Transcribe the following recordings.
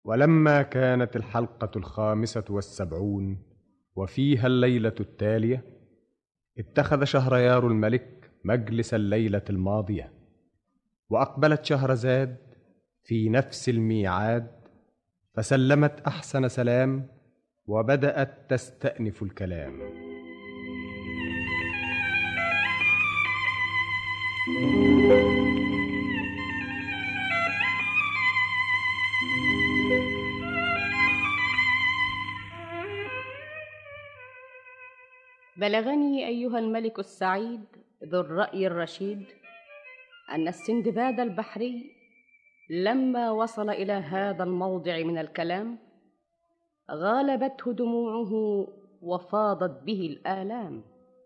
ولما كانت الحلقة 75 وفيها الليلة التالية، اتخذ شهريار الملك مجلس الليلة الماضية، وأقبلت شهرزاد في نفس الميعاد، فسلمت أحسن سلام وبدأت تستأنف الكلام. بلغني أيها الملك السعيد ذو الرأي الرشيد أن السندباد البحري لما وصل إلى هذا الموضع من الكلام غالبته دموعه وفاضت به الآلام،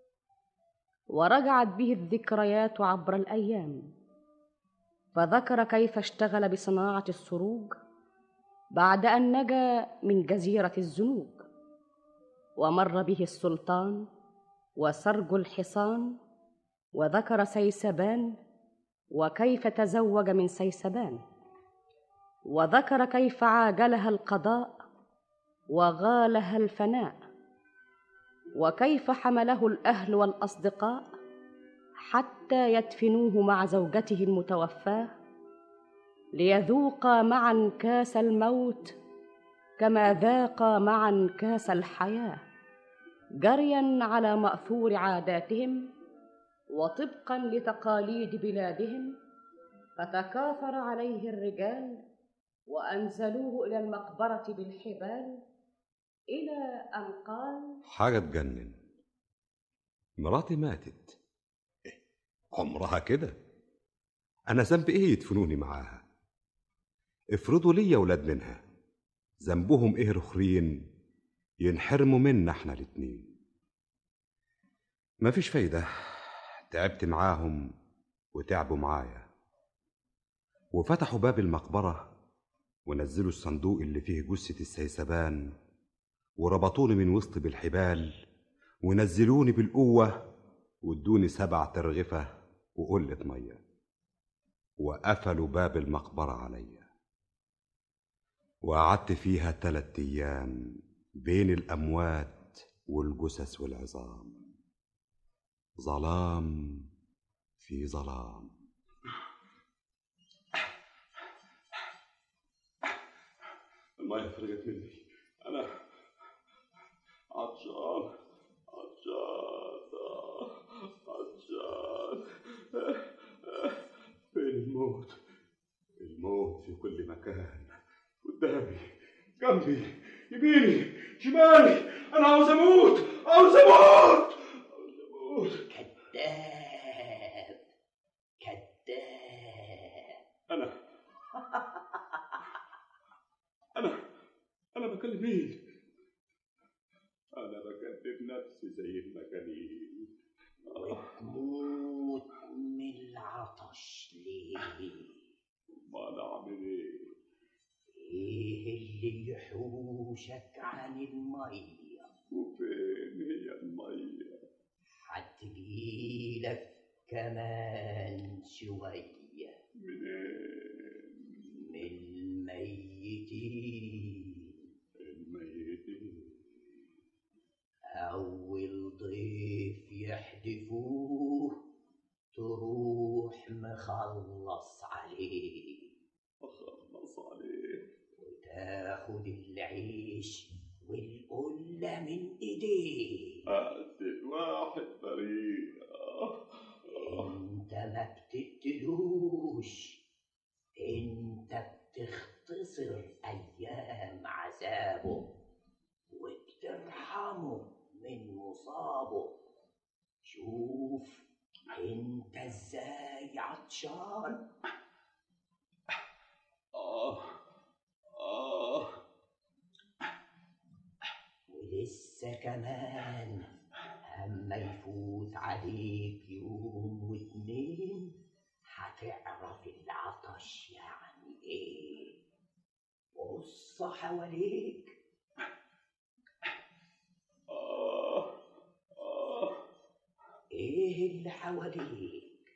ورجعت به الذكريات عبر الأيام، فذكر كيف اشتغل بصناعة السروج بعد أن نجا من جزيرة الزنوج، ومر به السلطان وسرج الحصان، وذكر سيسبان وكيف تزوج من سيسبان، وذكر كيف عاجلها القضاء وغالها الفناء، وكيف حمله الأهل والأصدقاء حتى يدفنوه مع زوجته المتوفاة، ليذوقا معا كاس الموت كما ذاقا معا كاس الحياة، جريا على مأثور عاداتهم وطبقا لتقاليد بلادهم. فتكاثر عليه الرجال وأنزلوه إلى المقبرة بالحبال، إلى أن قال: حاجة تجنن، مراتي ماتت. عمرها كده، أنا ذنب إيه يدفنوني معاها؟ افرضوا ليا ولاد منها، ذنبهم إيه رخرين ينحرموا منا إحنا الاتنين؟ مفيش فايدة، تعبت معاهم وتعبوا معايا. وفتحوا باب المقبرة ونزلوا الصندوق اللي فيه جثة السيسبان، وربطوني من وسط بالحبال، ونزلوني بالقوة وادوني 7 ترغفة وقلة مية، وقفلوا باب المقبرة عليا، وقعدت فيها 3 أيام بين الأموات والجثث والعظام، ظلام في ظلام. المية فرقت مني، أنا عطشان عطشان. فين الموت؟ الموت في كل مكان، قدامي، جنبي، يميني، شمالي. أنا عاوز أموت. كذاب أنا بكلم مين؟ أنا بكلم نفسي زي المجانين. وتموت من العطش ليه؟ ما أنا أعمل إيه؟ إيه اللي يحوشك عن المية؟ وفين هي المية؟ هتجيلك كمان شوية. منين؟ من الميتين. أول ضيف يحدفوه تروح مخلص عليه، وتاخد العيش والقلة من ايديه. أقتل واحد بريء. انت ما بتقتلوش، انت بتختصر ايام عذابه وبترحمه من مصابه. شوف انت ازاي عطشان. ولسه كمان اما يفوت عليك يوم واتنين هتعرف العطش يعني ايه. بص حواليك. ايه اللي حواليك؟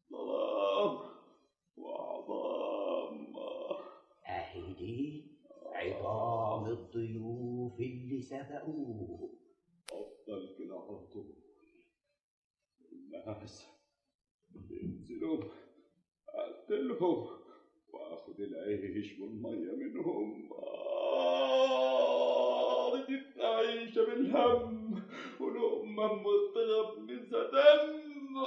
ظلام وعظام. اهي دي الضيوف اللي سبقوه. أفضل كده على طول. الناس ينزلوا أقتلهم وآخد العيش والمية منهم. رضيت أعيش بالهم ولقمة متغمسة دم.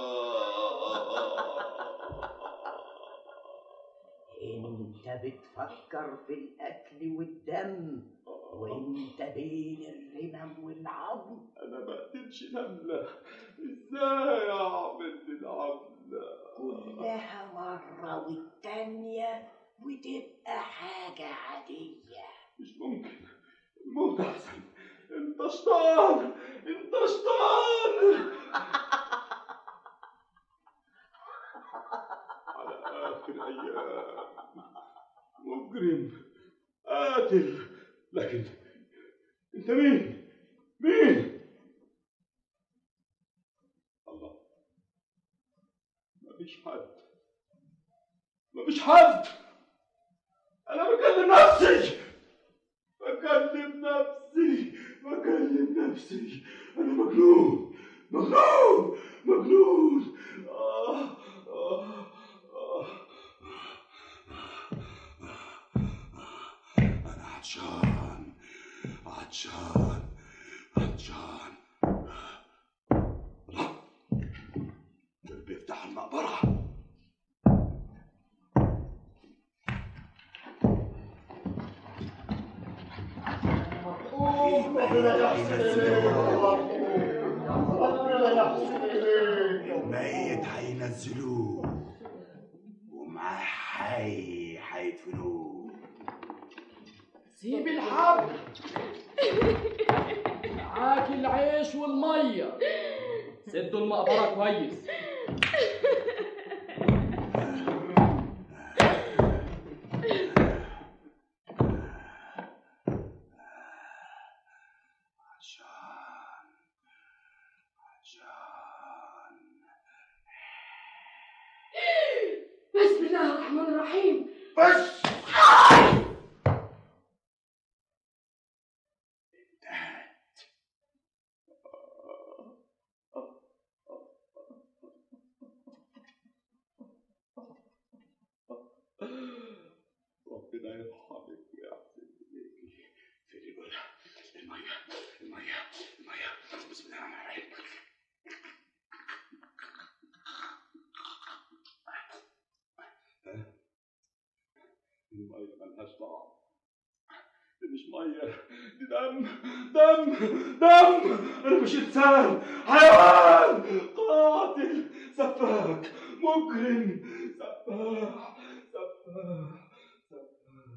انت بتفكر في الاكل والدم وانت بين الرمم والعظم. انا ما قدرتش نملة، ازاي اعمل العملة؟ كلها مرة والتانية وتبقى حاجة عادية. مش ممكن، الموت احسن. انت شطان، انت شطان. على اخر ايام مجرم قاتل، لكن انت مين؟ مين؟ الله، مفيش حد، مفيش حد. انا بكلم نفسي، بكلم نفسي، بكلم نفسي. انا مجنون، مجنون، مجنون. انا عطشان، عطشان، عطشان. الله، دول بيفتحوا المقبرة. الميت هينزلوه ومعاه حي هيدفنوه. سيب الحبل، معاك العيش والميه، سدوا المقبره كويس. بسم الله الرحمن الرحيم. بس ربنا يرحمك ويحسن إليكي. في المية، المية، المية. بسم الله الرحمن الرحيم. المية ملهاش طعم، دي مش مية، دي دم، دم، دم. أنا مش إنسان، حيوان، قاتل، سفاك، مجرم، سفاح، سفاح، سفاح.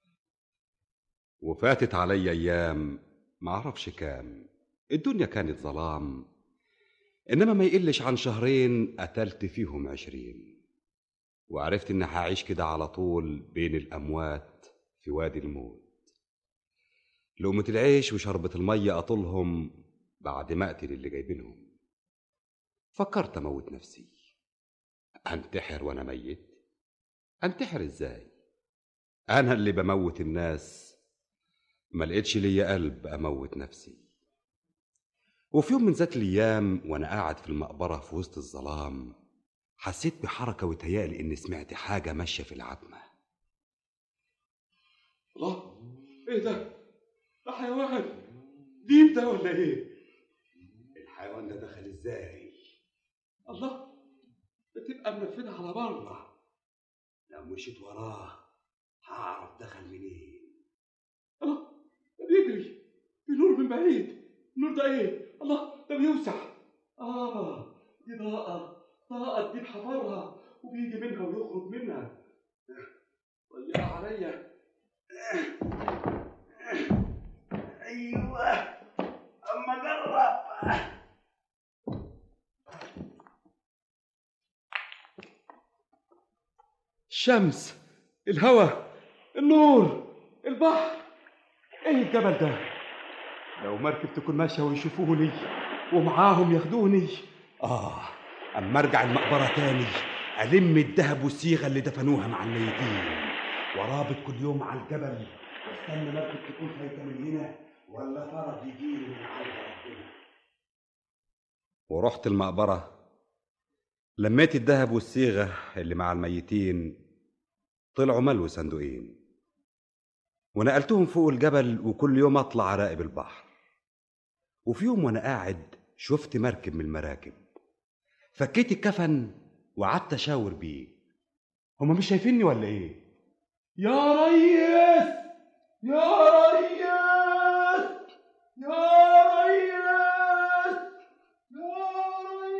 وفاتت علي أيام معرفش كام، الدنيا كانت ظلام، إنما ما يقلش عن شهرين قتلت فيهم 20، وعرفت إني هعيش كده على طول بين الأموات في وادي الموت. لقمة العيش وشربة المية أطولهم بعد ما أقتل اللي جايبينهم. فكرت أموت نفسي، أنتحر وأنا ميت؟ أنتحر إزاي؟ أنا اللي بموت الناس، ما لقيتش ليا قلب أموت نفسي. وفي يوم من ذات الأيام وأنا قاعد في المقبرة في وسط الظلام، حسيت بحركة وتهيألي إني سمعت حاجة ماشية في العتمة. الله، إيه ده؟ ده حيوان، ديب ده ولا إيه؟ الحيوان ده دخل إزاي؟ الله، ده تبقى منفذة على بره. لو مشيت وراه هعرف دخل منين. الله، ده بيجري في نور من بعيد. النور ده إيه؟ الله، ده بيوسع. دي ضاءة تجيب حفرها وبيجي منها ويخرج منها. ضيقها عليا. ايوه، اما جرب. الشمس، الهواء، النور، البحر. ايه الجبل ده؟ لو مركب تكون ماشيه ويشوفوني ومعاهم ياخدوني. أما أرجع المقبرة تاني ألم الذهب والصيغة اللي دفنوها مع الميتين، ورابط كل يوم على الجبل استنى مركب تكون فايته من هنا ولا فرج يجيلي من عند ربنا. ورحت المقبرة، لميت الذهب والصيغة اللي مع الميتين، طلعوا ملو صندوقين، ونقلتهم فوق الجبل، وكل يوم اطلع اراقب البحر. وفي يوم وانا قاعد شفت مركب من المراكب، فكيت الكفن وقعدت اشاور بيه. هما مش شايفيني ولا ايه؟ يا ريس، يا ريس، يا ريس، يا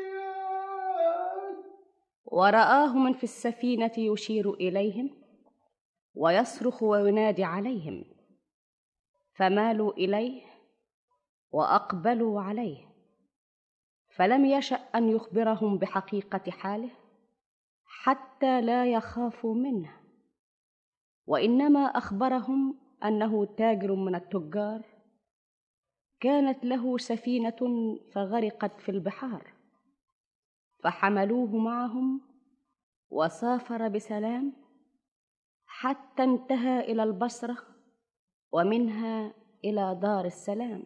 ريس. ورآه من في السفينة يشير إليهم ويصرخ وينادي عليهم، فمالوا إليه وأقبلوا عليه، فلم يشأ أن يخبرهم بحقيقة حاله حتى لا يخافوا منه، وإنما أخبرهم أنه تاجر من التجار، كانت له سفينة فغرقت في البحار، فحملوه معهم وسافر بسلام حتى انتهى إلى البصرة، ومنها إلى دار السلام.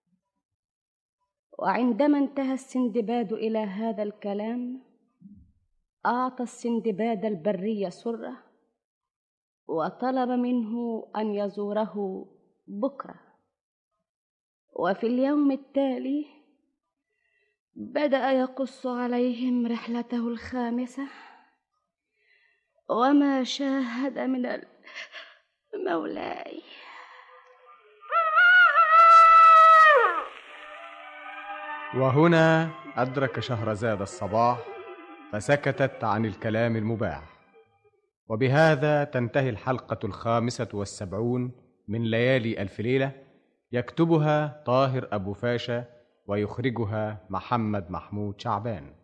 وعندما انتهى السندباد إلى هذا الكلام، أعطى السندباد البري سرة، وطلب منه أن يزوره بكرة. وفي اليوم التالي بدأ يقص عليهم رحلته الخامسة، وما شاهد من مولاي. وهنا أدرك شهرزاد الصباح، فسكتت عن الكلام المباح. وبهذا تنتهي الحلقة 75 من ليالي ألف ليلة، يكتبها طاهر أبو فاشا ويخرجها محمد محمود شعبان.